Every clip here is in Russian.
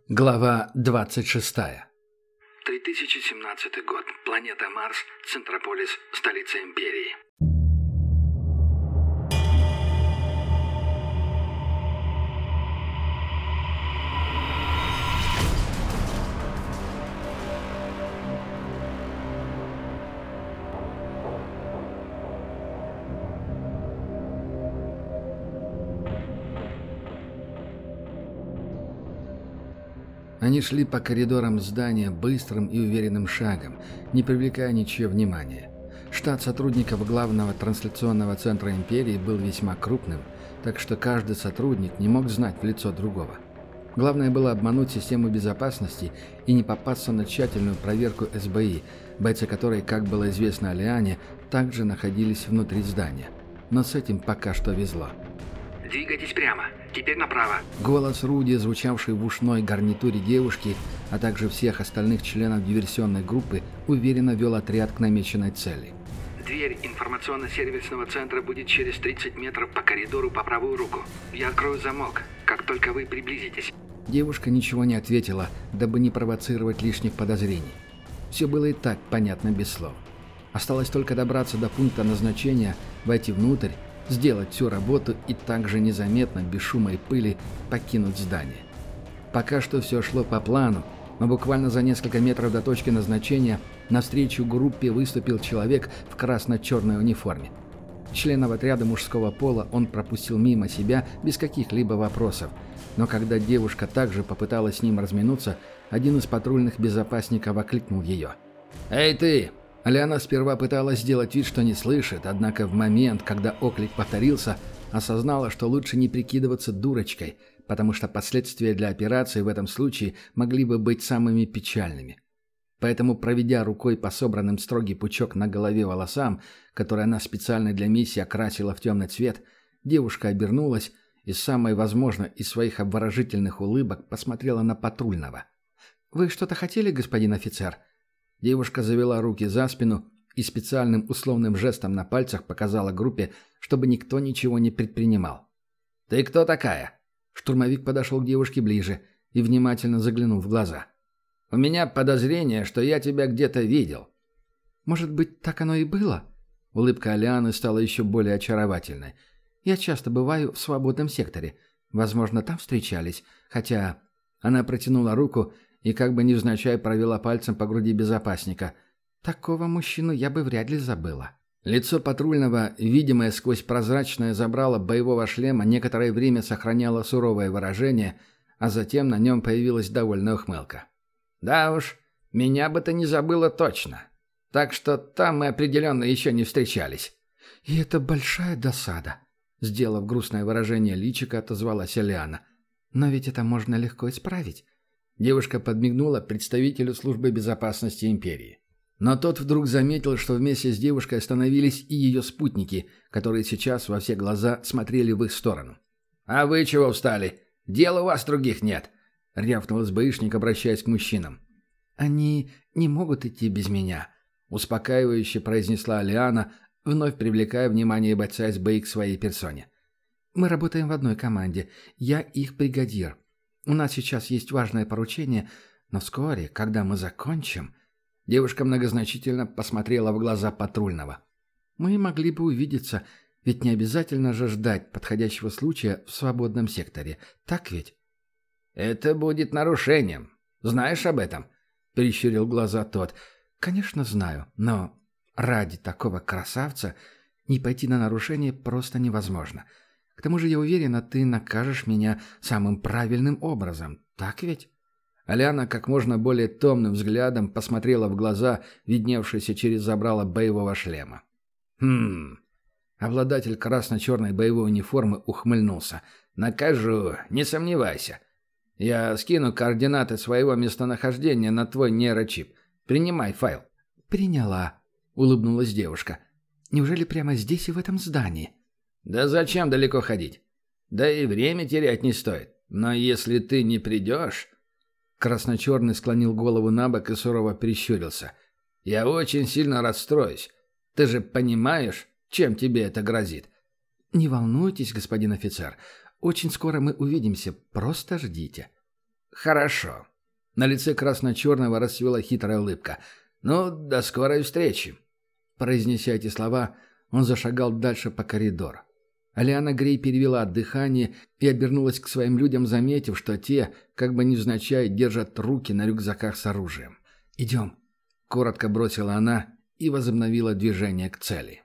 Глава 26. 3017 год. Планета Марс. Центрополис. Столица Империи. Они шли по коридорам здания быстрым и уверенным шагом, не привлекая ничьего внимания. Штат сотрудников главного трансляционного центра Империи был весьма крупным, так что каждый сотрудник не мог знать в лицо другого. Главное было обмануть систему безопасности и не попасться на тщательную проверку СБИ, бойцы которой, как было известно Алиане, также находились внутри здания. Но с этим пока что везло. «Двигайтесь прямо. Теперь направо». Голос Руди, звучавший в ушной гарнитуре девушки, а также всех остальных членов диверсионной группы, уверенно вел отряд к намеченной цели. «Дверь информационно-сервисного центра будет через 30 метров по коридору по правую руку. Я открою замок, как только вы приблизитесь». Девушка ничего не ответила, дабы не провоцировать лишних подозрений. Все было и так понятно без слов. Осталось только добраться до пункта назначения, войти внутрь, сделать всю работу и также незаметно, без шума и пыли, покинуть здание. Пока что все шло по плану, но буквально за несколько метров до точки назначения навстречу группе выступил человек в красно-черной униформе. Членов отряда мужского пола он пропустил мимо себя без каких-либо вопросов, но когда девушка также попыталась с ним разминуться, один из патрульных безопасников окликнул ее. «Эй ты!» Алиана сперва пыталась сделать вид, что не слышит, однако в момент, когда оклик повторился, осознала, что лучше не прикидываться дурочкой, потому что последствия для операции в этом случае могли бы быть самыми печальными. Поэтому, проведя рукой по собранным строгий пучок на голове волосам, которые она специально для миссии окрасила в темный цвет, девушка обернулась и, самой, возможно, из своих обворожительных улыбок посмотрела на патрульного. «Вы что-то хотели, господин офицер?» Девушка завела руки за спину и специальным условным жестом на пальцах показала группе, чтобы никто ничего не предпринимал. «Ты кто такая?» Штурмовик подошел к девушке ближе и внимательно заглянул в глаза. «У меня подозрение, что я тебя где-то видел». «Может быть, так оно и было?» Улыбка Алианы стала еще более очаровательной. «Я часто бываю в свободном секторе. Возможно, там встречались. Хотя...» Она протянула руку и как бы невзначай провела пальцем по груди безопасника. «Такого мужчину я бы вряд ли забыла». Лицо патрульного, видимое сквозь прозрачное забрало боевого шлема, некоторое время сохраняло суровое выражение, а затем на нем появилась довольная ухмылка. «Да уж, меня бы ты не забыла точно. Так что там мы определенно еще не встречались». «И это большая досада», — сделав грустное выражение личика, отозвалась Алиана. «Но ведь это можно легко исправить». Девушка подмигнула представителю службы безопасности Империи. Но тот вдруг заметил, что вместе с девушкой остановились и ее спутники, которые сейчас во все глаза смотрели в их сторону. «А вы чего встали? Дел у вас других нет!» — рявкнул СБИшник, обращаясь к мужчинам. «Они не могут идти без меня», — успокаивающе произнесла Алиана, вновь привлекая внимание бойца СБИ к своей персоне. «Мы работаем в одной команде. Я их бригадир. У нас сейчас есть важное поручение, но вскоре, когда мы закончим...» Девушка многозначительно посмотрела в глаза патрульного. «Мы могли бы увидеться, ведь не обязательно же ждать подходящего случая в свободном секторе. Так ведь?» «Это будет нарушением. Знаешь об этом?» — прищурил глаза тот. «Конечно знаю, но ради такого красавца не пойти на нарушение просто невозможно. К тому же я уверена, ты накажешь меня самым правильным образом. Так ведь?» Алиана как можно более томным взглядом посмотрела в глаза, видневшиеся через забрало боевого шлема. Обладатель красно-черной боевой униформы ухмыльнулся. «Накажу, не сомневайся. Я скину координаты своего местонахождения на твой нейрочип. Принимай файл». «Приняла», — улыбнулась девушка. «Неужели прямо здесь и в этом здании?» «Да зачем далеко ходить? Да и время терять не стоит. Но если ты не придешь...» Красно-черный склонил голову на бок и сурово прищурился. «Я очень сильно расстроюсь. Ты же понимаешь, чем тебе это грозит?» «Не волнуйтесь, господин офицер. Очень скоро мы увидимся. Просто ждите». хорошо». На лице красно-черного расцвела хитрая улыбка. «Ну, до скорой встречи». Произнеся эти слова, он зашагал дальше по коридору. Алиана Грей перевела дыхание и обернулась к своим людям, заметив, что те, как бы невзначай, держат руки на рюкзаках с оружием. «Идем», — коротко бросила она и возобновила движение к цели.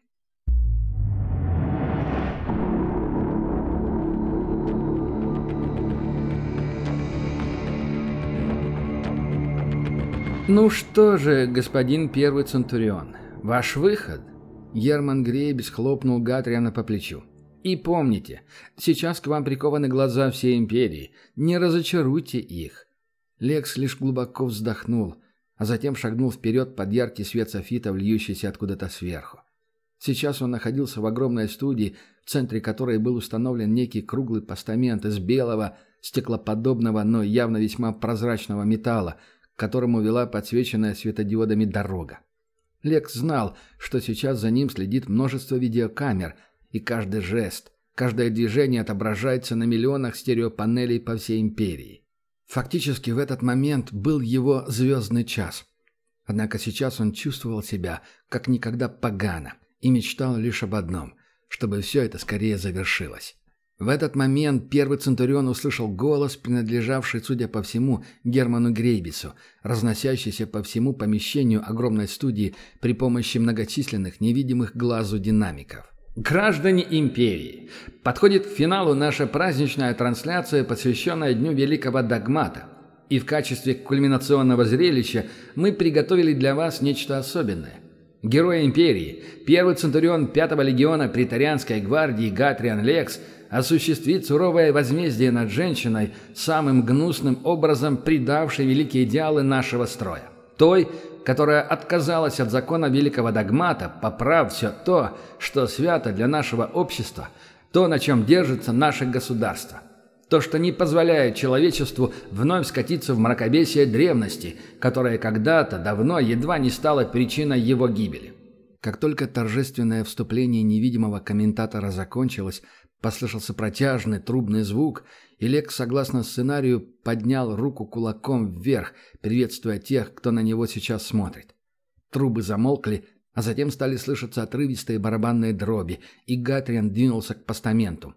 «Ну что же, господин первый Центурион, ваш выход?» Герман Грейбис хлопнул Гатриана по плечу. «И помните, сейчас к вам прикованы глаза всей империи. Не разочаруйте их». Лекс лишь глубоко вздохнул, а затем шагнул вперед под яркий свет софитов, льющийся откуда-то сверху. Сейчас он находился в огромной студии, в центре которой был установлен некий круглый постамент из белого, стеклоподобного, но явно весьма прозрачного металла, к которому вела подсвеченная светодиодами дорога. Лекс знал, что сейчас за ним следит множество видеокамер, и каждый жест, каждое движение отображается на миллионах стереопанелей по всей империи. Фактически в этот момент был его звездный час. Однако сейчас он чувствовал себя как никогда погано и мечтал лишь об одном – чтобы все это скорее завершилось. В этот момент первый Центурион услышал голос, принадлежавший, судя по всему, Герману Грейбису, разносящийся по всему помещению огромной студии при помощи многочисленных невидимых глазу динамиков. «Граждане империи, подходит к финалу наша праздничная трансляция, посвященная Дню Великого Догмата. И в качестве кульминационного зрелища мы приготовили для вас нечто особенное. Герой империи, первый Центурион 5-го легиона Преторианской гвардии Гатриан Лекс осуществит суровое возмездие над женщиной, самым гнусным образом предавшей великие идеалы нашего строя. Той, которая отказалась от закона Великого Догмата, поправ все то, что свято для нашего общества, то, на чем держится наше государство. То, что не позволяет человечеству вновь скатиться в мракобесие древности, которая когда-то давно едва не стала причиной его гибели. Как только торжественное вступление невидимого комментатора закончилось, послышался протяжный трубный звук, и Лекс, согласно сценарию, поднял руку кулаком вверх, приветствуя тех, кто на него сейчас смотрит. Трубы замолкли, а затем стали слышаться отрывистые барабанные дроби, и Гатриан двинулся к постаменту.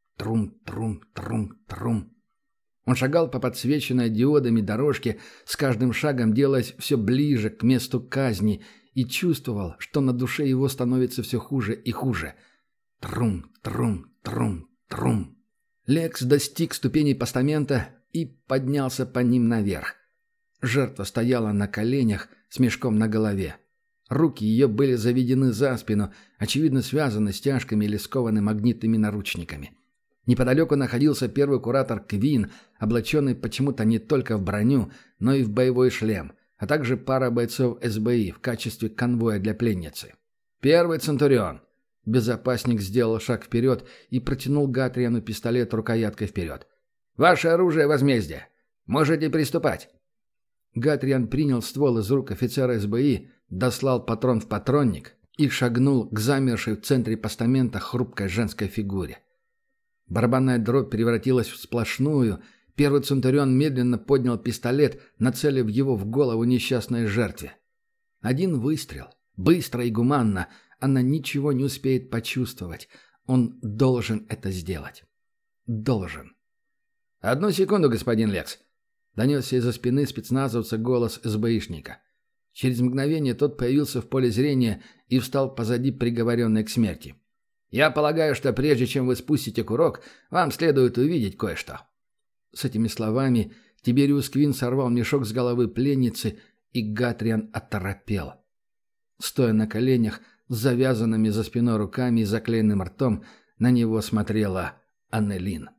Трум-трум-трум-трум. Он шагал по подсвеченной диодами дорожке, с каждым шагом делаясь все ближе к месту казни, и чувствовал, что на душе его становится все хуже и хуже. Трум-трум-трум-трум. Лекс достиг ступеней постамента и поднялся по ним наверх. Жертва стояла на коленях с мешком на голове. Руки ее были заведены за спину, очевидно связаны стяжками или скованы магнитными наручниками. Неподалеку находился первый куратор Квин, облаченный почему-то не только в броню, но и в боевой шлем, а также пара бойцов СБИ в качестве конвоя для пленницы. «Первый Центурион!» Безопасник сделал шаг вперед и протянул Гатриану пистолет рукояткой вперед. «Ваше оружие возмездия! Можете приступать!» Гатриан принял ствол из рук офицера СБИ, дослал патрон в патронник и шагнул к замершей в центре постамента хрупкой женской фигуре. Барабанная дробь превратилась в сплошную. Первый Центурион медленно поднял пистолет, нацелив его в голову несчастной жертве. Один выстрел. Быстро и гуманно. Она ничего не успеет почувствовать. Он должен это сделать. Должен. «Одну секунду, господин Лекс», — донесся из-за спины спецназовца голос СБИшника. Через мгновение тот появился в поле зрения и встал позади приговоренной к смерти. «Я полагаю, что прежде чем вы спустите курок, вам следует увидеть кое-что». С этими словами Тибериус Квин сорвал мешок с головы пленницы, и Гатриан оторопел. Стоя на коленях, с завязанными за спиной руками и заклеенным ртом, на него смотрела Аннелин.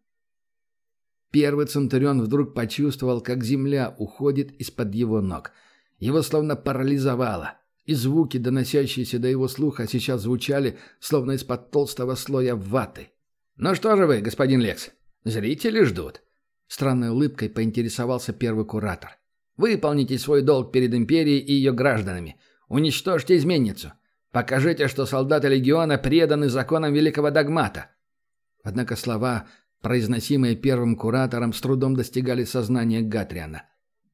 Первый Центурион вдруг почувствовал, как земля уходит из-под его ног. Его словно парализовало, и звуки, доносящиеся до его слуха, сейчас звучали, словно из-под толстого слоя ваты. «Ну что же вы, господин Лекс, зрители ждут?» Странной улыбкой поинтересовался первый куратор. «Выполните свой долг перед империей и ее гражданами. Уничтожьте изменницу. Покажите, что солдаты легиона преданы законам Великого Догмата». Однако слова, произносимые первым куратором, с трудом достигали сознания Гатриана.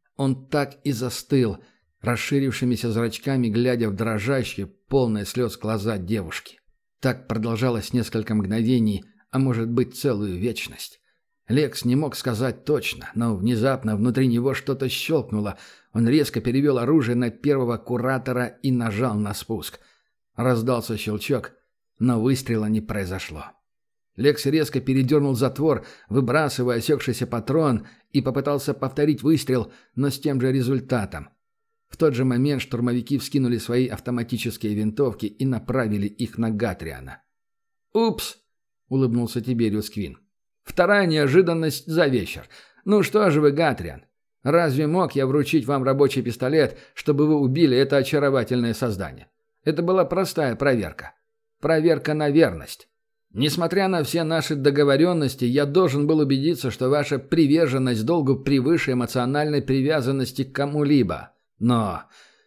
Он так и застыл, расширившимися зрачками, глядя в дрожащие, полные слез глаза девушки. Так продолжалось несколько мгновений, а может быть целую вечность. Лекс не мог сказать точно, но внезапно внутри него что-то щелкнуло. Он резко перевел оружие на первого куратора и нажал на спуск. Раздался щелчок, но выстрела не произошло. Лекс резко передернул затвор, выбрасывая осекшийся патрон, и попытался повторить выстрел, но с тем же результатом. В тот же момент штурмовики вскинули свои автоматические винтовки и направили их на Гатриана. «Упс!» — улыбнулся Тибериус Квин. «Вторая неожиданность за вечер. Ну что же вы, Гатриан, разве мог я вручить вам рабочий пистолет, чтобы вы убили это очаровательное создание? Это была простая проверка. Проверка на верность. Несмотря на все наши договоренности, я должен был убедиться, что ваша приверженность долгу превыше эмоциональной привязанности к кому-либо. Но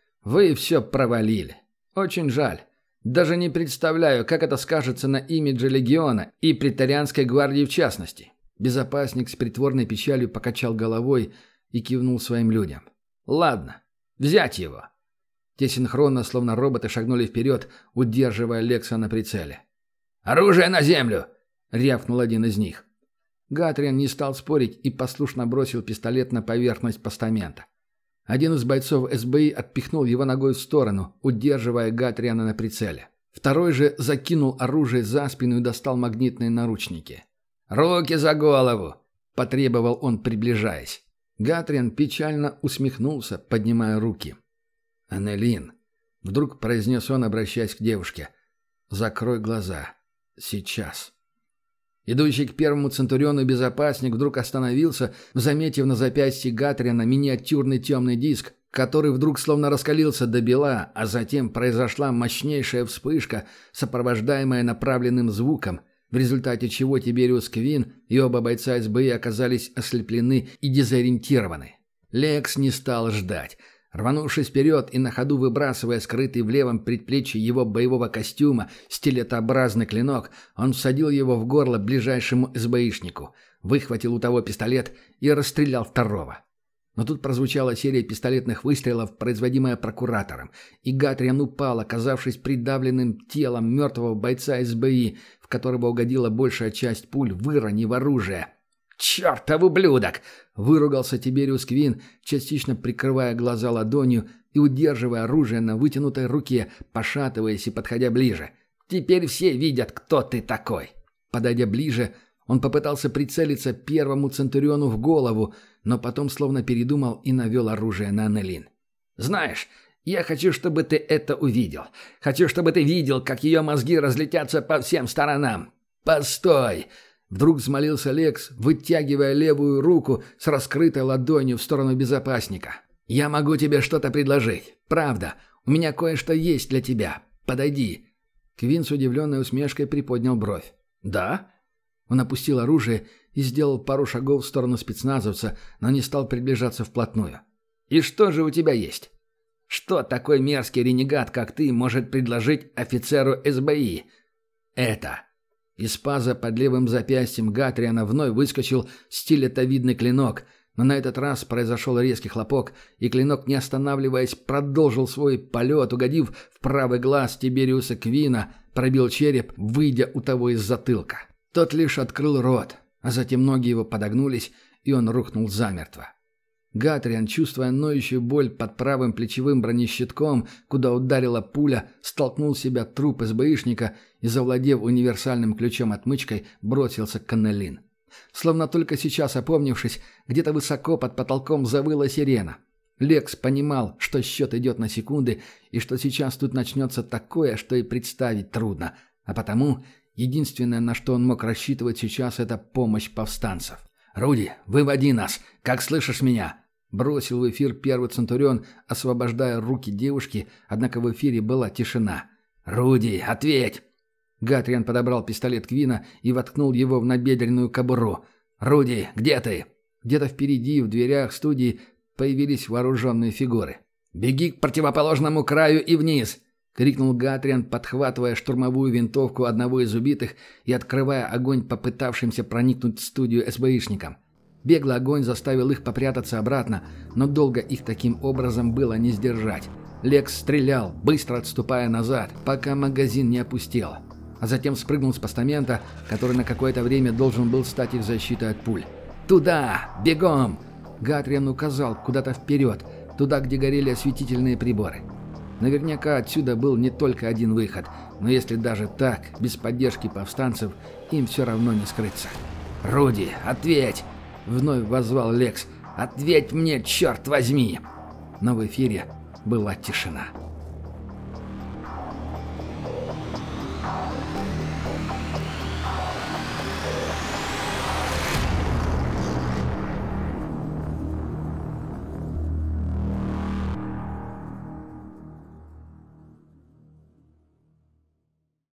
вы все провалили. Очень жаль. Даже не представляю, как это скажется на имидже Легиона и Преторианской гвардии в частности». Безопасник с притворной печалью покачал головой и кивнул своим людям. «Ладно, взять его». Те синхронно, словно роботы, шагнули вперед, удерживая Лекса на прицеле. «Оружие на землю!» — рявкнул один из них. Гатриан не стал спорить и послушно бросил пистолет на поверхность постамента. Один из бойцов СБИ отпихнул его ногой в сторону, удерживая Гатриана на прицеле. Второй же закинул оружие за спину и достал магнитные наручники. «Руки за голову!» – потребовал он, приближаясь. Гатриан печально усмехнулся, поднимая руки. «Аннелин», – вдруг произнес он, обращаясь к девушке, – «закрой глаза. Сейчас». Идущий к первому центуриону безопасник вдруг остановился, заметив на запястье Гатриана миниатюрный темный диск, который вдруг словно раскалился до бела, а затем произошла мощнейшая вспышка, сопровождаемая направленным звуком, в результате чего Тибериус Квин и оба бойца СБИ оказались ослеплены и дезориентированы. Лекс не стал ждать. Рванувшись вперед и на ходу выбрасывая скрытый в левом предплечье его боевого костюма стилетообразный клинок, он всадил его в горло ближайшему СБИшнику, выхватил у того пистолет и расстрелял второго. Но тут прозвучала серия пистолетных выстрелов, производимая прокуратором, и Гатриан упал, оказавшись придавленным телом мертвого бойца СБИ, в которого угодила большая часть пуль, выронив оружие. «Чертов ублюдок!» – выругался Тибериус Квин, частично прикрывая глаза ладонью и удерживая оружие на вытянутой руке, пошатываясь и подходя ближе. «Теперь все видят, кто ты такой!» Подойдя ближе, он попытался прицелиться первому центуриону в голову, но потом словно передумал и навел оружие на Аннелин. «Знаешь, я хочу, чтобы ты это увидел. Хочу, чтобы ты видел, как ее мозги разлетятся по всем сторонам. Постой!» Вдруг взмолился Лекс, вытягивая левую руку с раскрытой ладонью в сторону безопасника. «Я могу тебе что-то предложить. Правда, у меня кое-что есть для тебя. Подойди». Квин с удивленной усмешкой приподнял бровь. «Да?» Он опустил оружие и сделал пару шагов в сторону спецназовца, но не стал приближаться вплотную. «И что же у тебя есть? Что такой мерзкий ренегат, как ты, может предложить офицеру СБИ?» «Это...» Из паза под левым запястьем Гатриана вновь выскочил стилетовидный клинок, но на этот раз произошел резкий хлопок, и клинок, не останавливаясь, продолжил свой полет, угодив в правый глаз Тибериуса Квина, пробил череп, выйдя у того из затылка. Тот лишь открыл рот, а затем ноги его подогнулись, и он рухнул замертво. Гатриан, чувствуя ноющую боль под правым плечевым бронещитком, куда ударила пуля, столкнул себя труп СБИшника и, завладев универсальным ключом-отмычкой, бросился к Аннелин. Словно только сейчас опомнившись, где-то высоко под потолком завыла сирена. Лекс понимал, что счет идет на секунды, и что сейчас тут начнется такое, что и представить трудно, а потому единственное, на что он мог рассчитывать сейчас, это помощь повстанцев. «Руди, выводи нас! Как слышишь меня?» Бросил в эфир первый центурион, освобождая руки девушки, однако в эфире была тишина. «Руди, ответь!» Гатриан подобрал пистолет Квина и воткнул его в набедренную кобуру. «Руди, где ты?» Где-то впереди, в дверях студии, появились вооруженные фигуры. «Беги к противоположному краю и вниз!» — крикнул Гатриан, подхватывая штурмовую винтовку одного из убитых и открывая огонь попытавшимся проникнуть в студию СБИшникам. Беглый огонь заставил их попрятаться обратно, но долго их таким образом было не сдержать. Лекс стрелял, быстро отступая назад, пока магазин не опустел, а затем спрыгнул с постамента, который на какое-то время должен был стать их защитой от пуль. «Туда! Бегом!» Гатриан указал куда-то вперед, туда, где горели осветительные приборы. Наверняка отсюда был не только один выход, но если даже так, без поддержки повстанцев, им все равно не скрыться. «Руди, ответь!» — вновь воззвал Лекс. «Ответь мне, черт возьми!» Но в эфире была тишина.